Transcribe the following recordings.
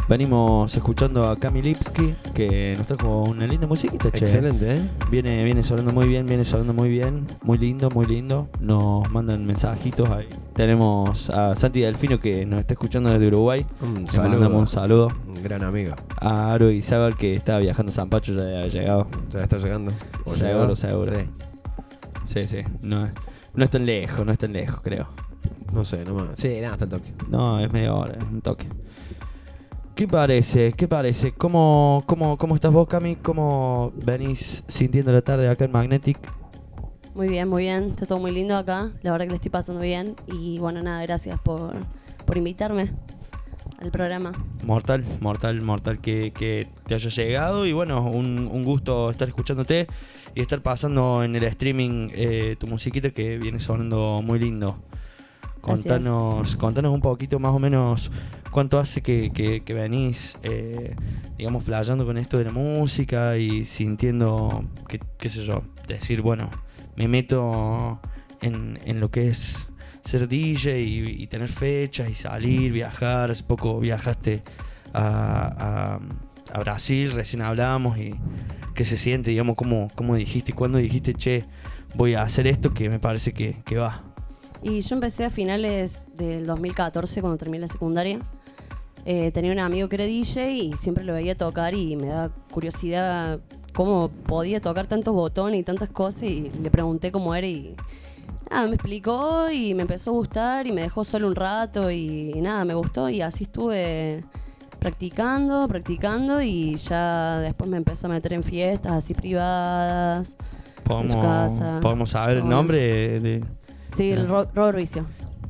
Venimos escuchando a Cami Lipski, que nos trajo una linda musiquita, che. Excelente, ¿eh? Viene sonando muy bien, muy lindo. Nos mandan mensajitos ahí. Tenemos a Santi Delfino, que nos está escuchando desde Uruguay. Un Le saludo. mandamos un saludo. Un gran amigo. A Aro Izábal, que estaba viajando a San Pacho, ya ha llegado. ¿Ya está llegando? ¿O Seguro, llegó? seguro. Sí. No es tan lejos, creo. No sé, nomás. Sí, nada, está el toque. No, es media hora, es un toque. ¿Qué parece? ¿Cómo estás vos, Cami? ¿Cómo venís sintiendo la tarde acá en Magnetic? Muy bien, está todo muy lindo acá. La verdad que le estoy pasando bien. Y bueno, nada, gracias por invitarme al programa. Mortal que te haya llegado. Y bueno, un gusto estar escuchándote y estar pasando en el streaming tu musiquita, que viene sonando muy lindo. Contanos un poquito más o menos cuánto hace que venís, digamos, flasheando con esto de la música y sintiendo, qué sé yo, decir, bueno, me meto en lo que es ser DJ y tener fechas y salir, viajar. Hace poco viajaste a Brasil, recién hablábamos, y qué se siente, digamos, cómo dijiste, cuándo dijiste, che, voy a hacer esto, que me parece que va. Y yo empecé a finales del 2014, cuando terminé la secundaria. Tenía un amigo que era DJ y siempre lo veía tocar y me daba curiosidad cómo podía tocar tantos botones y tantas cosas, y le pregunté cómo era y nada, me explicó y me empezó a gustar y me dejó solo un rato y nada, me gustó, y así estuve practicando y ya después me empezó a meter en fiestas así privadas, en su casa. ¿Podemos saber el nombre de...? Sí, el Robert Vicio.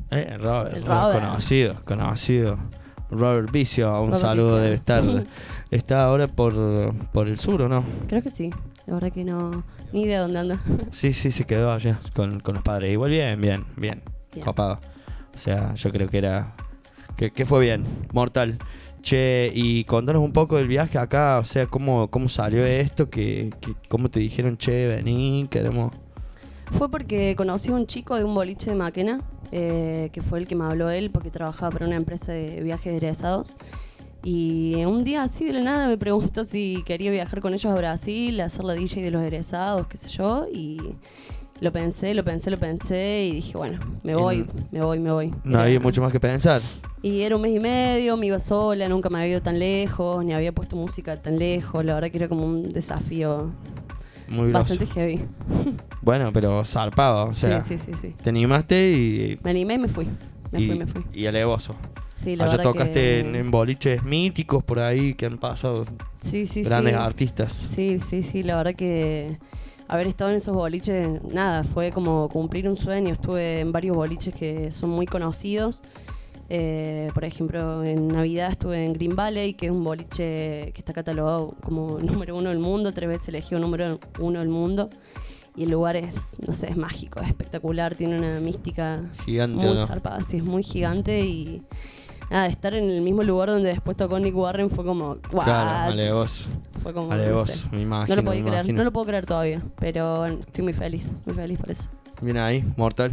Robert. Conocido. Robert Vicio, un Robert saludo. Vicio. Debe estar. Está ahora por el sur, ¿o no? Creo que sí. La verdad que no, ni idea dónde anda. Sí, se quedó allá con los padres. Igual bien. Copado. O sea, yo creo que era... Que fue bien. Mortal. Che, y contanos un poco del viaje acá. O sea, cómo salió esto, cómo te dijeron, che, vení, queremos... Fue porque conocí a un chico de un boliche de Maquena, que fue el que me habló él, porque trabajaba para una empresa de viajes de egresados. Y un día así de la nada me preguntó si quería viajar con ellos a Brasil, hacer la DJ de los egresados, qué sé yo. Y lo pensé y dije, bueno, me voy. No había mucho más que pensar. Y era un mes y medio, me iba sola, nunca me había ido tan lejos, ni había puesto música tan lejos. La verdad que era como un desafío muy grosso. Bastante heavy. Bueno, pero zarpado, o sea, sí. te animaste y... Me animé y me fui. Me fui. Y alevoso. Sí, la allá verdad tocaste que... en boliches míticos por ahí que han pasado grandes artistas. Sí, la verdad que haber estado en esos boliches, nada, fue como cumplir un sueño. Estuve en varios boliches que son muy conocidos. Por ejemplo, en Navidad estuve en Green Valley, que es un boliche que está catalogado como número 1 del mundo, 3 veces elegido número 1 del mundo. Y el lugar es, no sé, es mágico, es espectacular, tiene una mística gigante, muy ¿no? zarpada, sí, es muy gigante. Y nada, estar en el mismo lugar donde después tocó Nick Warren fue como, ¿what? Claro, alevoso. Fue como, alevoso, no sé, me imagino. no lo puedo creer todavía, pero estoy muy feliz por eso. Bien ahí, mortal.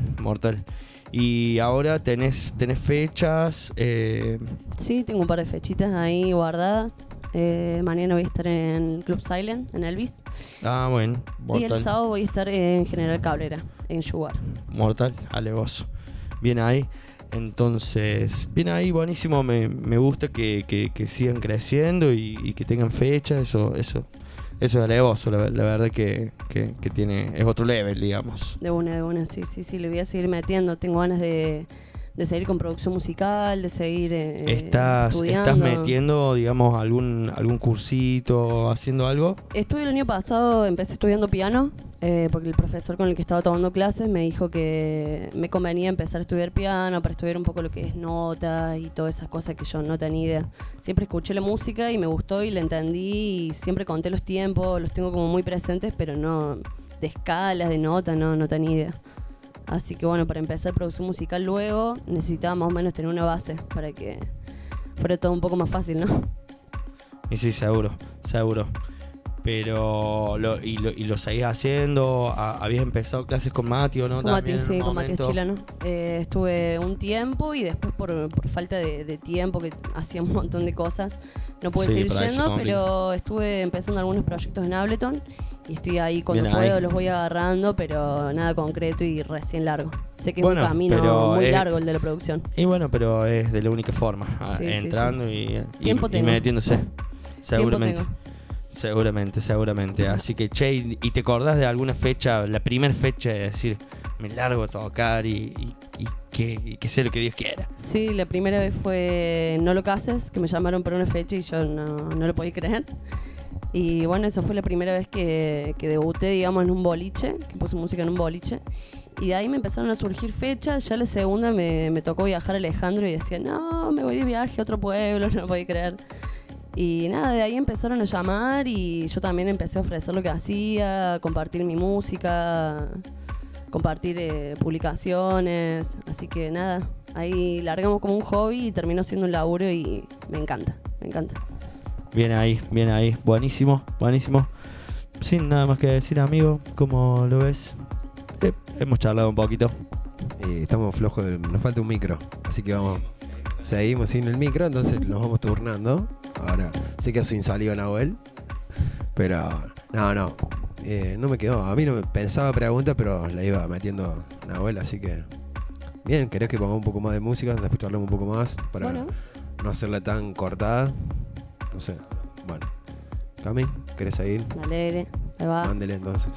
Y ahora tenés fechas. Sí, tengo un par de fechitas ahí guardadas. Mañana voy a estar en Club Silent, en Elvis. Ah, bueno, mortal. Y el sábado voy a estar en General Cabrera, en Sugar. Mortal, alevoso. Bien ahí. Entonces, bien ahí, buenísimo. Me gusta que sigan creciendo y que tengan fechas. Eso es alevoso, la verdad que tiene, es otro level, digamos. De una, sí, le voy a seguir metiendo. Tengo ganas de seguir con producción musical, de seguir ¿Estás metiendo, digamos, algún cursito, haciendo algo? Estuve el año pasado, empecé estudiando piano, porque el profesor con el que estaba tomando clases me dijo que me convenía empezar a estudiar piano para estudiar un poco lo que es notas y todas esas cosas que yo no tenía idea. Siempre escuché la música y me gustó y la entendí, y siempre conté los tiempos, los tengo como muy presentes, pero no de escalas, de notas, no tenía idea. Así que bueno, para empezar producción musical luego necesitaba más o menos tener una base para que fuera todo un poco más fácil, ¿no? Y sí, seguro. y lo seguís haciendo. Habías empezado clases con Mati, ¿o no? Con Mati, También en sí, un con Mati momento. Chilano. Estuve un tiempo y después por falta de tiempo, que hacía un montón de cosas, no pude Sí, seguir por ahí se yendo, complica. pero estuve empezando algunos proyectos en Ableton y estoy ahí cuando Bien puedo, ahí. los voy agarrando, pero nada concreto y recién largo. Sé que es Bueno, un camino pero muy es- largo el de la producción. Y bueno, pero es de la única forma, Sí, sí, entrando Tiempo y tengo. metiéndose. Seguramente. Tiempo Seguramente. Así que, che, ¿y te acordás de alguna fecha, la primera fecha de decir, me largo a tocar y que sea lo que Dios quiera? Sí, la primera vez fue No Lo Cases, que me llamaron para una fecha y yo no lo podía creer. Y bueno, esa fue la primera vez que debuté, digamos, en un boliche, que puse música en un boliche. Y de ahí me empezaron a surgir fechas. Ya la segunda me tocó viajar a Alejandro y decía, no, me voy de viaje a otro pueblo, no lo podía creer. Y nada, de ahí empezaron a llamar y yo también empecé a ofrecer lo que hacía, compartir mi música, compartir publicaciones. Así que nada, ahí largamos como un hobby y terminó siendo un laburo y me encanta. Bien ahí. Buenísimo. Sin nada más que decir, amigo, ¿cómo lo ves? Hemos charlado un poquito. Estamos flojos, nos falta un micro. Así que seguimos sin el micro, entonces nos vamos turnando. Ahora, sé que sin saliva Nahuel. Pero, no me quedó. A mí no me pensaba pregunta, pero la iba metiendo Nahuel, así que... Bien, ¿querés que pongamos un poco más de música? Después charlamos un poco más para Bueno. no hacerla tan cortada. No sé. Bueno. Cami, ¿querés seguir? Dale, ahí va. Mándele entonces.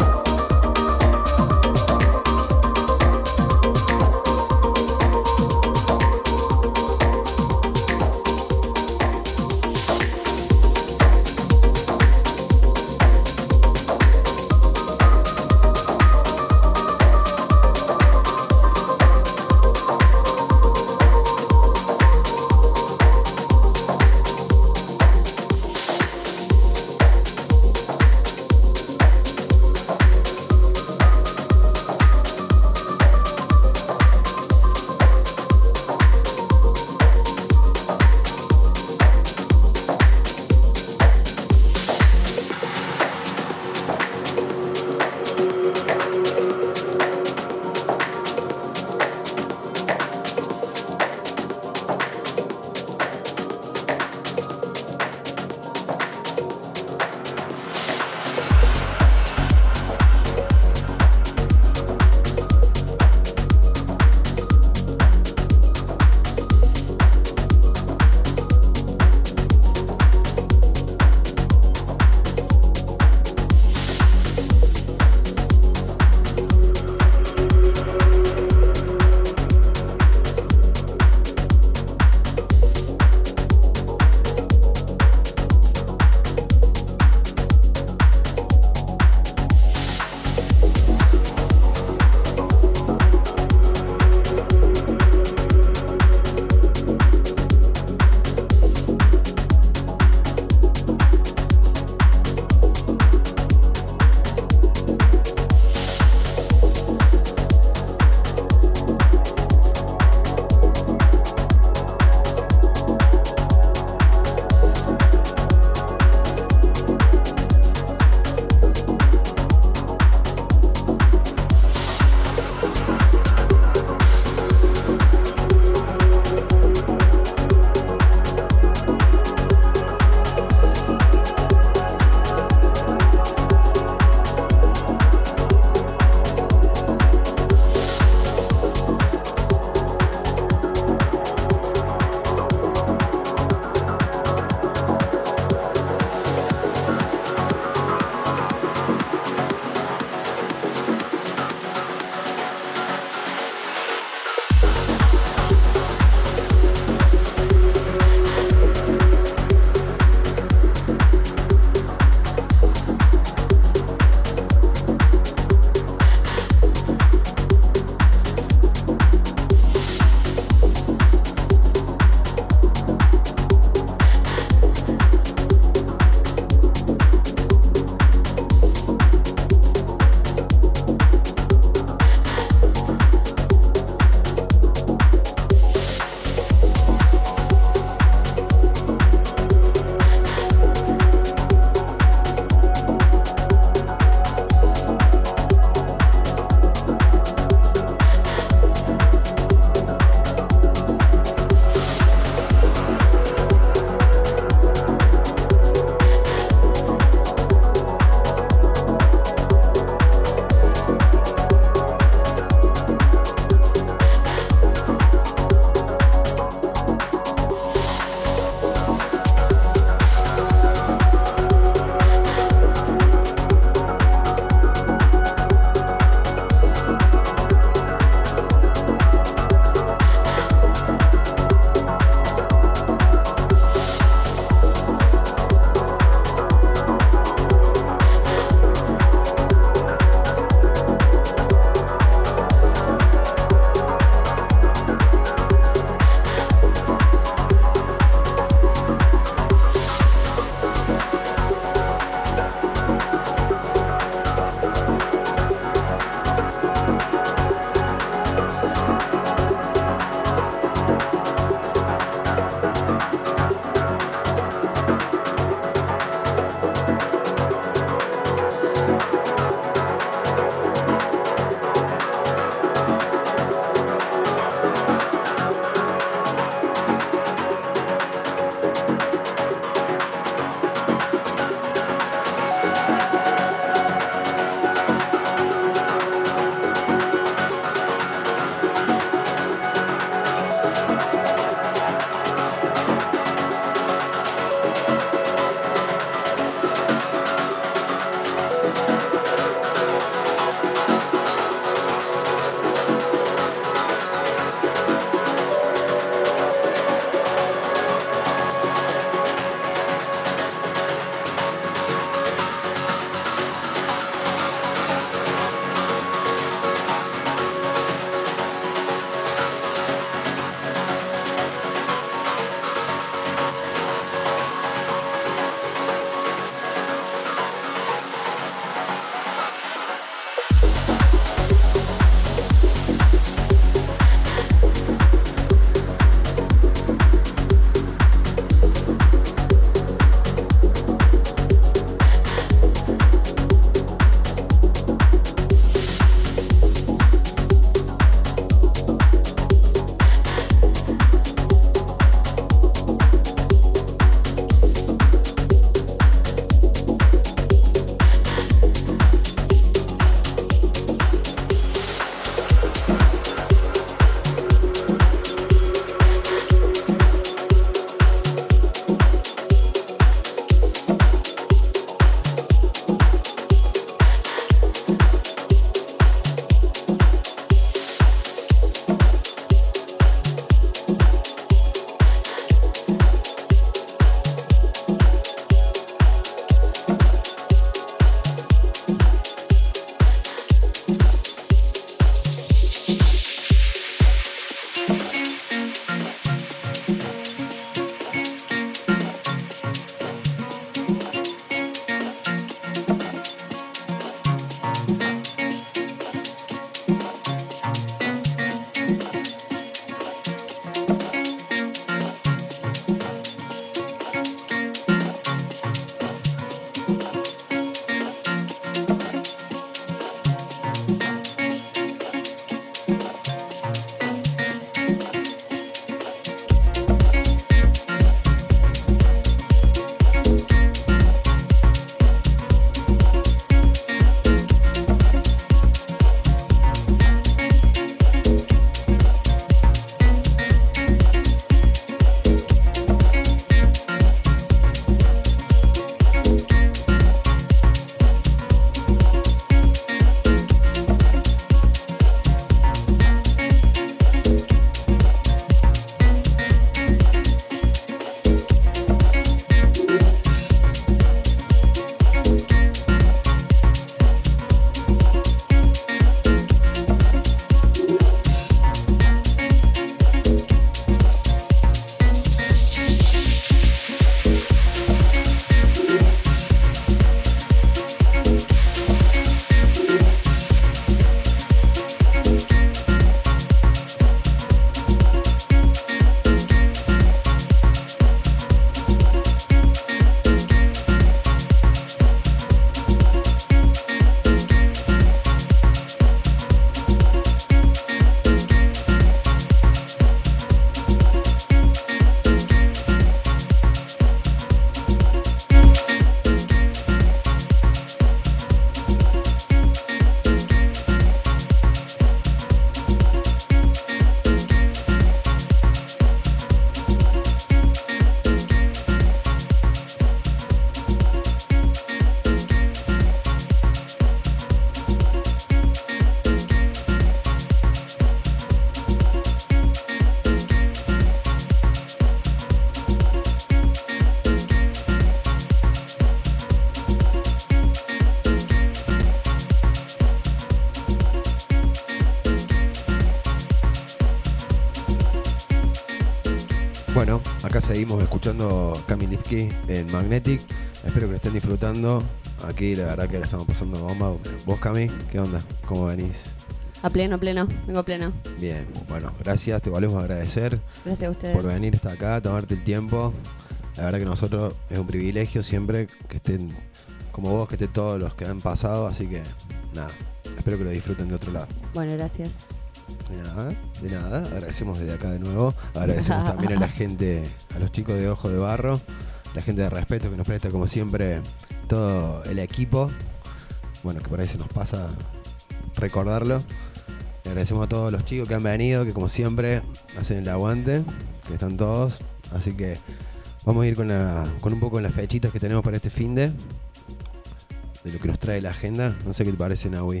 seguimos escuchando Camille Lipski en Magnetic. Espero que lo estén disfrutando. Aquí la verdad que la estamos pasando bomba. ¿Vos, Cami? ¿Qué onda? ¿Cómo venís? A pleno, vengo a pleno. Bien, bueno, gracias, te volvemos a agradecer. Gracias a ustedes. Por venir hasta acá, tomarte el tiempo. La verdad que nosotros es un privilegio siempre que estén como vos, que estén todos los que han pasado, así que nada, espero que lo disfruten de otro lado. Bueno, gracias. De nada, agradecemos desde acá de nuevo. Agradecemos también a la gente, a los chicos de Ojo de Barro, la gente de Respeto que nos presta como siempre todo el equipo. Bueno, que por ahí se nos pasa recordarlo. Le agradecemos a todos los chicos que han venido, que como siempre hacen el aguante, que están todos. Así que vamos a ir con un poco en las fechitas que tenemos para este finde, de lo que nos trae la agenda. No sé qué te parece, Nahui.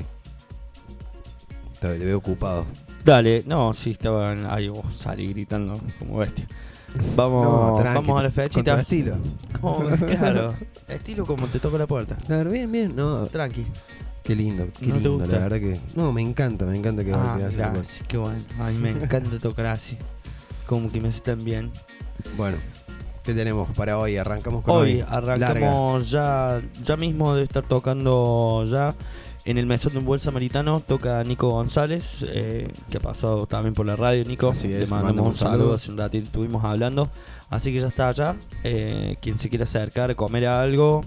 Te veo ocupado. Dale, no, sí, estaba ahí, vos salí gritando como bestia. Vamos, No, tranqui, vamos a las con tu fechitas. estilo. Claro, estilo como te toca la puerta. Claro, bien, no. Tranqui. Qué lindo, ¿No te gusta? la verdad que. No, me encanta que hagas algo. Gracias, qué bueno. A mí me encanta tocar así. Como que me hace tan bien. Bueno, ¿qué tenemos para hoy? Arrancamos con Hoy hoy. arrancamos ya mismo de estar tocando ya en el Mesón de un Buen Samaritano. Toca Nico González, que ha pasado también por la radio. Nico, Así es, le mandamos un saludo. Hace un ratito estuvimos hablando. Así que ya está allá. Quien se quiera acercar, comer algo,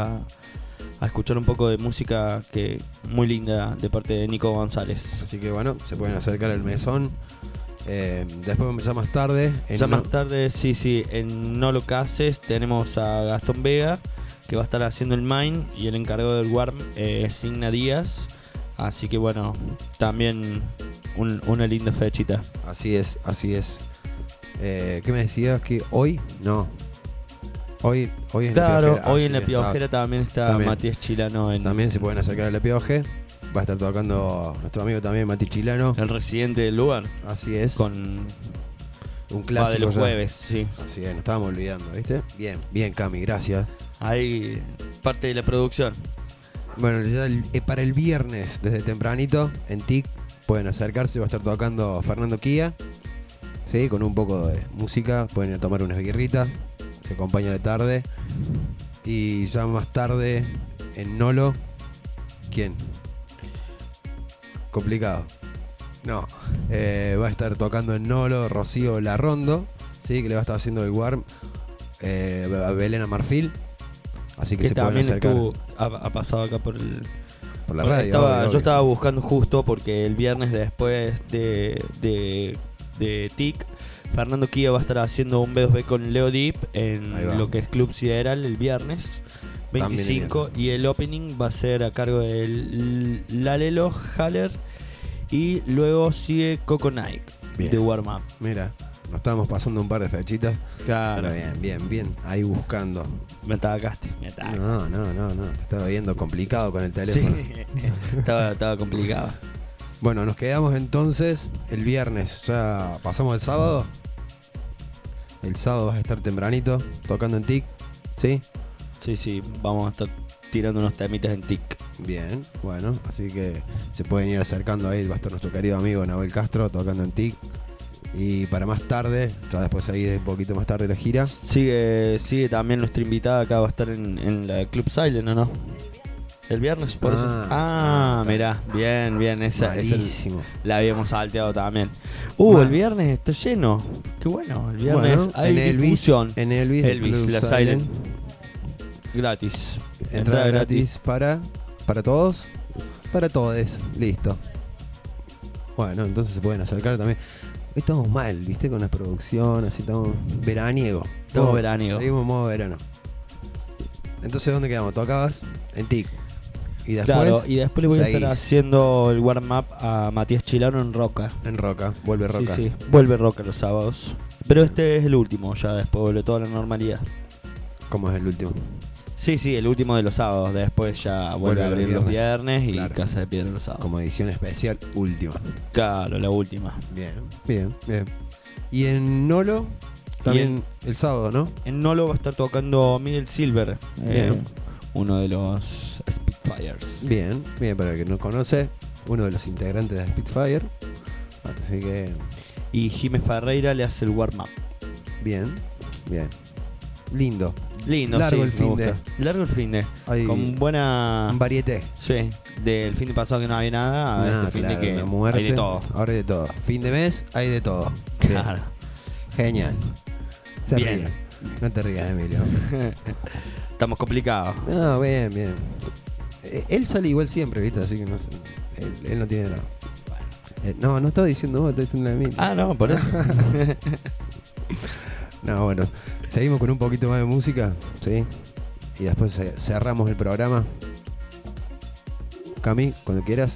a escuchar un poco de música que muy linda de parte de Nico González. Así que bueno, se pueden acercar al mesón. Después ya más tarde. Más tarde, sí, en No Lo Cases tenemos a Gastón Vega, que va a estar haciendo el main, y el encargado del warm es Signa Díaz. Así que bueno, también una linda fechita. Así es. ¿Qué me decías? Que hoy no. Hoy en Claro, La Piojera. hoy en La Piojera también está también. Matías Chilano, También se pueden acercar a La Pioje. Va a estar tocando nuestro amigo también, Mati Chilano. el residente del lugar, Así es. con un va clásico. de los ya. jueves, sí. Así es, nos estábamos olvidando, ¿viste? Bien, Cami, gracias. Ahí parte de la producción. Bueno, ya para el viernes, desde tempranito, en TIC, pueden acercarse. Va a estar tocando Fernando Kia. Sí, con un poco de música. Pueden ir a tomar unas birritas. Se acompaña de tarde. Y ya más tarde, en Nolo. ¿Quién? Complicado. No. Va a estar tocando en Nolo Rocío Larrondo. Sí, que le va a estar haciendo el warm a Belén Marfil. Así que se pueden también acercar ha pasado acá por la radio. Yo estaba buscando justo porque el viernes después de TIC, Fernando Kia va a estar haciendo un B2B con Leo Deep en lo que es Club Sideral el viernes 25, y el opening va a ser a cargo de Lalelo Haller, y luego sigue Coco Nike de Warm Up. Mira, nos estábamos pasando un par de fechitas. Claro. Pero bien, ahí buscando. Me atacaste. No, te estaba viendo complicado con el teléfono. Sí. estaba complicado. Bueno, nos quedamos entonces el viernes. Ya pasamos el sábado. El sábado vas a estar tempranito tocando en TIC. ¿Sí? Sí, vamos a estar tirando unos temitas en TIC. Bien, bueno, así que se pueden ir acercando ahí. Va a estar nuestro querido amigo Nahuel Castro tocando en TIC. Y para más tarde, ya después ahí de un poquito más tarde la gira. Sigue también nuestra invitada, acá va a estar en la Club Silent, ¿o no? El viernes, por eso. Mirá, bien, esa la habíamos salteado también. El viernes está lleno. Qué bueno, el viernes hay difusión. En Elvis, la Silent. Gratis. Entrada gratis para todos. Para todes, listo. Bueno, entonces se pueden acercar también. Hoy estamos mal, ¿viste? Con la producción, así estamos veraniego. Estamos veraniego. Seguimos en modo verano. Entonces, ¿dónde quedamos? Tocabas en TIC. Y después, claro, y después le voy a estar haciendo el warm-up a Matías Chilano en Roca. En Roca, vuelve Roca. Sí, vuelve Roca los sábados. Pero este es el último, ya después vuelve toda la normalidad. ¿Cómo es el último? Sí, el último de los sábados. Después ya vuelve a abrir los viernes y Casa de Piedra los sábados. Como edición especial, última. Claro, la última. Bien. Y en Nolo, también el sábado, ¿no? En Nolo va a estar tocando Miguel Silver, uno de los Spitfires. Bien, para el que no conoce, uno de los integrantes de Spitfire. Así que... Y Jiménez Ferreira le hace el warm-up. Bien. Bien. Lindo. Lindo, Largo sí, el me fin gusta. de. Largo el fin de. Hay Con buena. un varieté. Sí, del fin de pasado que no había nada a Nada, este fin claro, de que una muerte. hay de todo. Ahora hay de todo. Fin de mes, hay de todo. Bien. Claro. Genial. Se Bien. ríe. No te rías, Emilio. Estamos complicados. No, bien, bien. Él sale igual siempre, ¿viste? Así que no sé. Él no tiene nada. No estaba diciendo vos, estaba diciendo Emilio. Ah, no, por eso. No, bueno. Seguimos con un poquito más de música, ¿sí? Y después cerramos el programa. Cami, cuando quieras.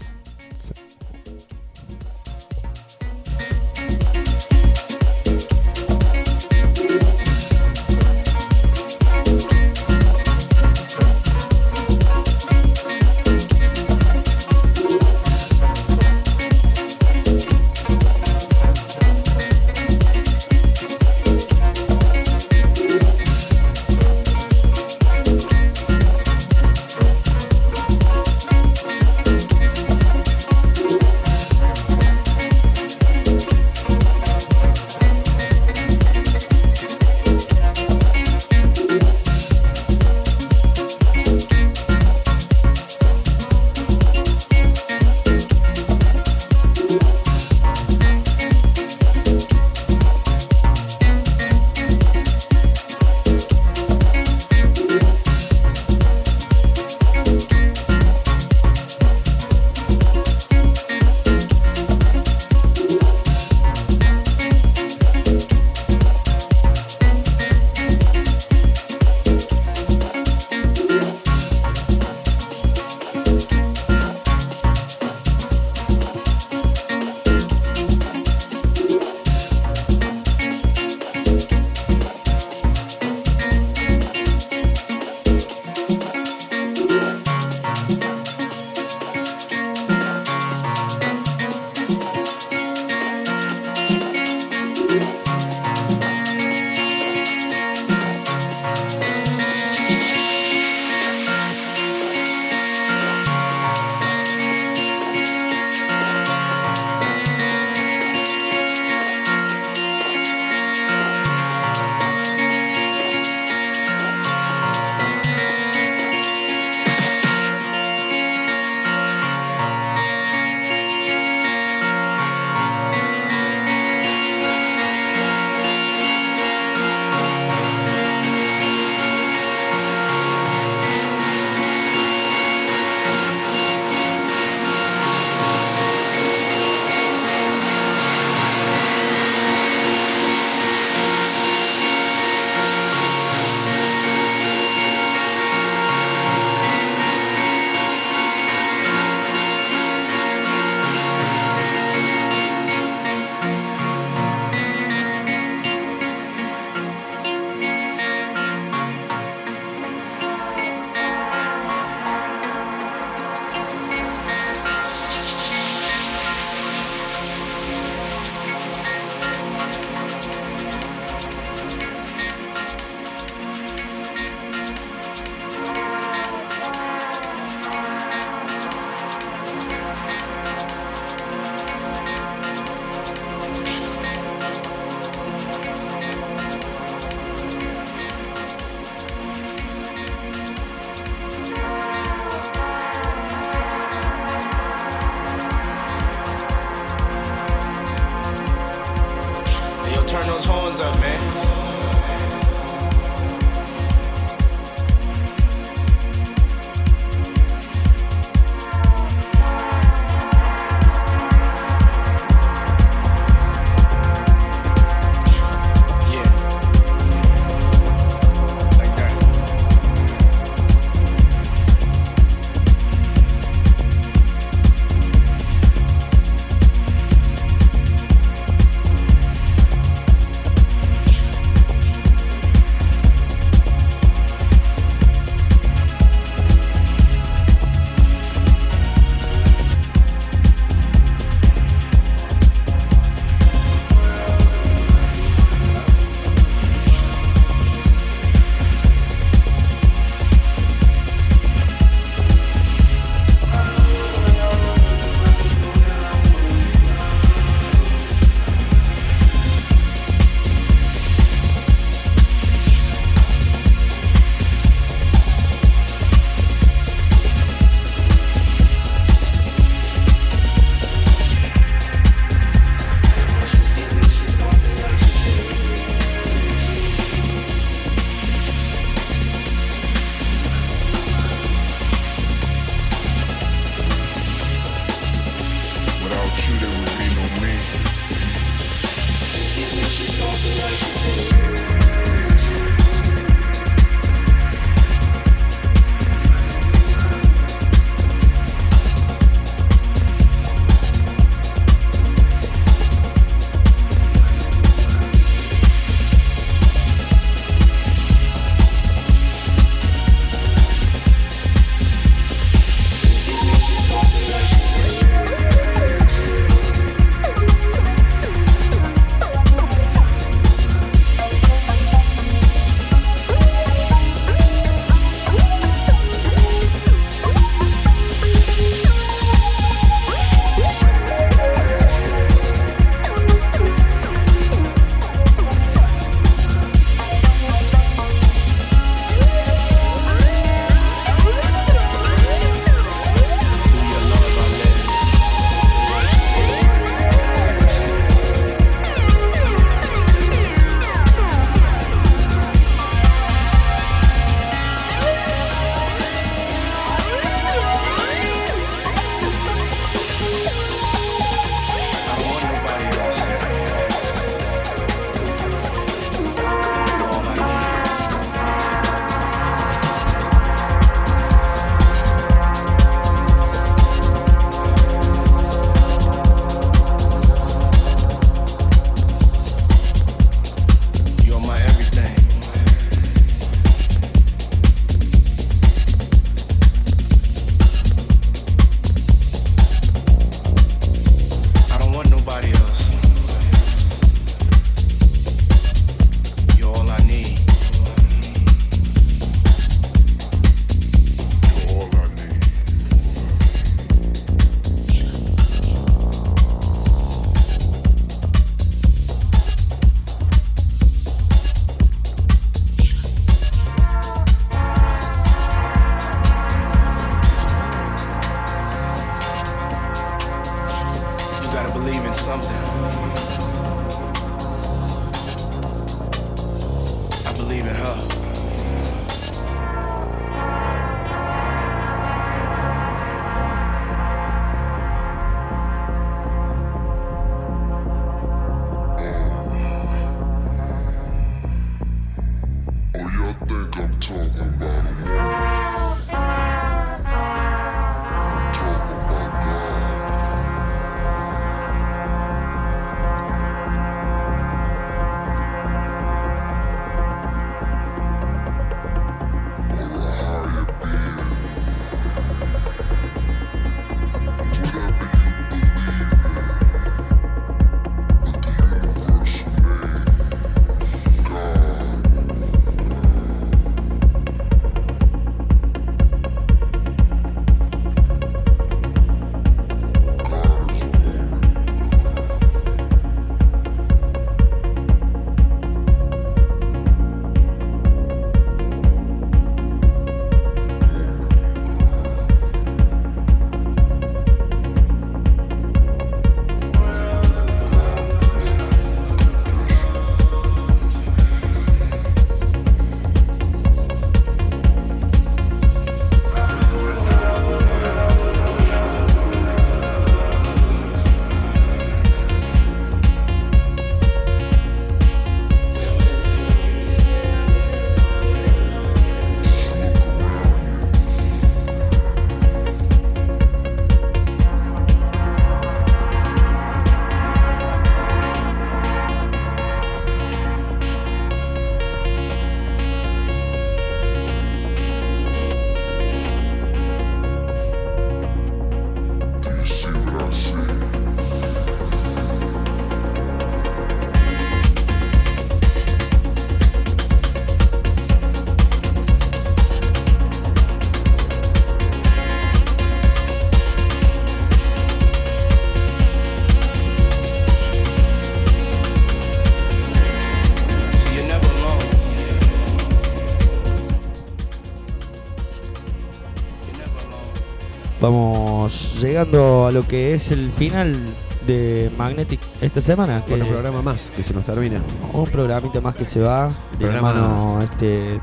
Vamos llegando a lo que es el final de Magnetic esta semana. Con un programa más que se nos termina. Un programita más que se va. De la mano de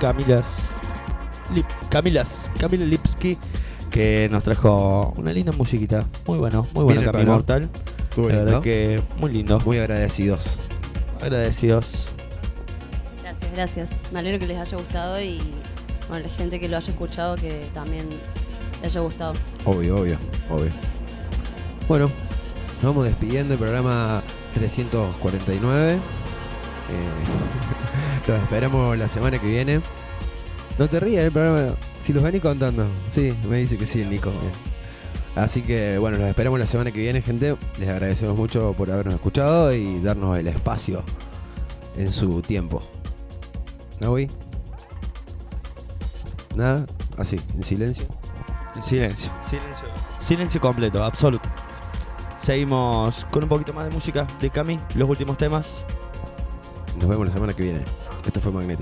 Camila Lipski, que nos trajo una linda musiquita. Muy bueno Cami Mortal. La verdad que muy lindo. Muy agradecidos. Gracias. Me alegro que les haya gustado y bueno, la gente que lo haya escuchado que también les haya gustado. Obvio. Bueno, nos vamos despidiendo el programa 349. Los esperamos la semana que viene. No te rías el programa, si los venís contando. Sí, me dice que sí el Nico. Bien. Así que bueno, los esperamos la semana que viene, gente. Les agradecemos mucho por habernos escuchado y darnos el espacio en su tiempo. ¿No, güey? Nada, así, en silencio. En silencio. Silencio completo, absoluto. Seguimos con un poquito más de música de Cami, los últimos temas. Nos vemos la semana que viene. Esto fue Magnetic.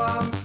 I'm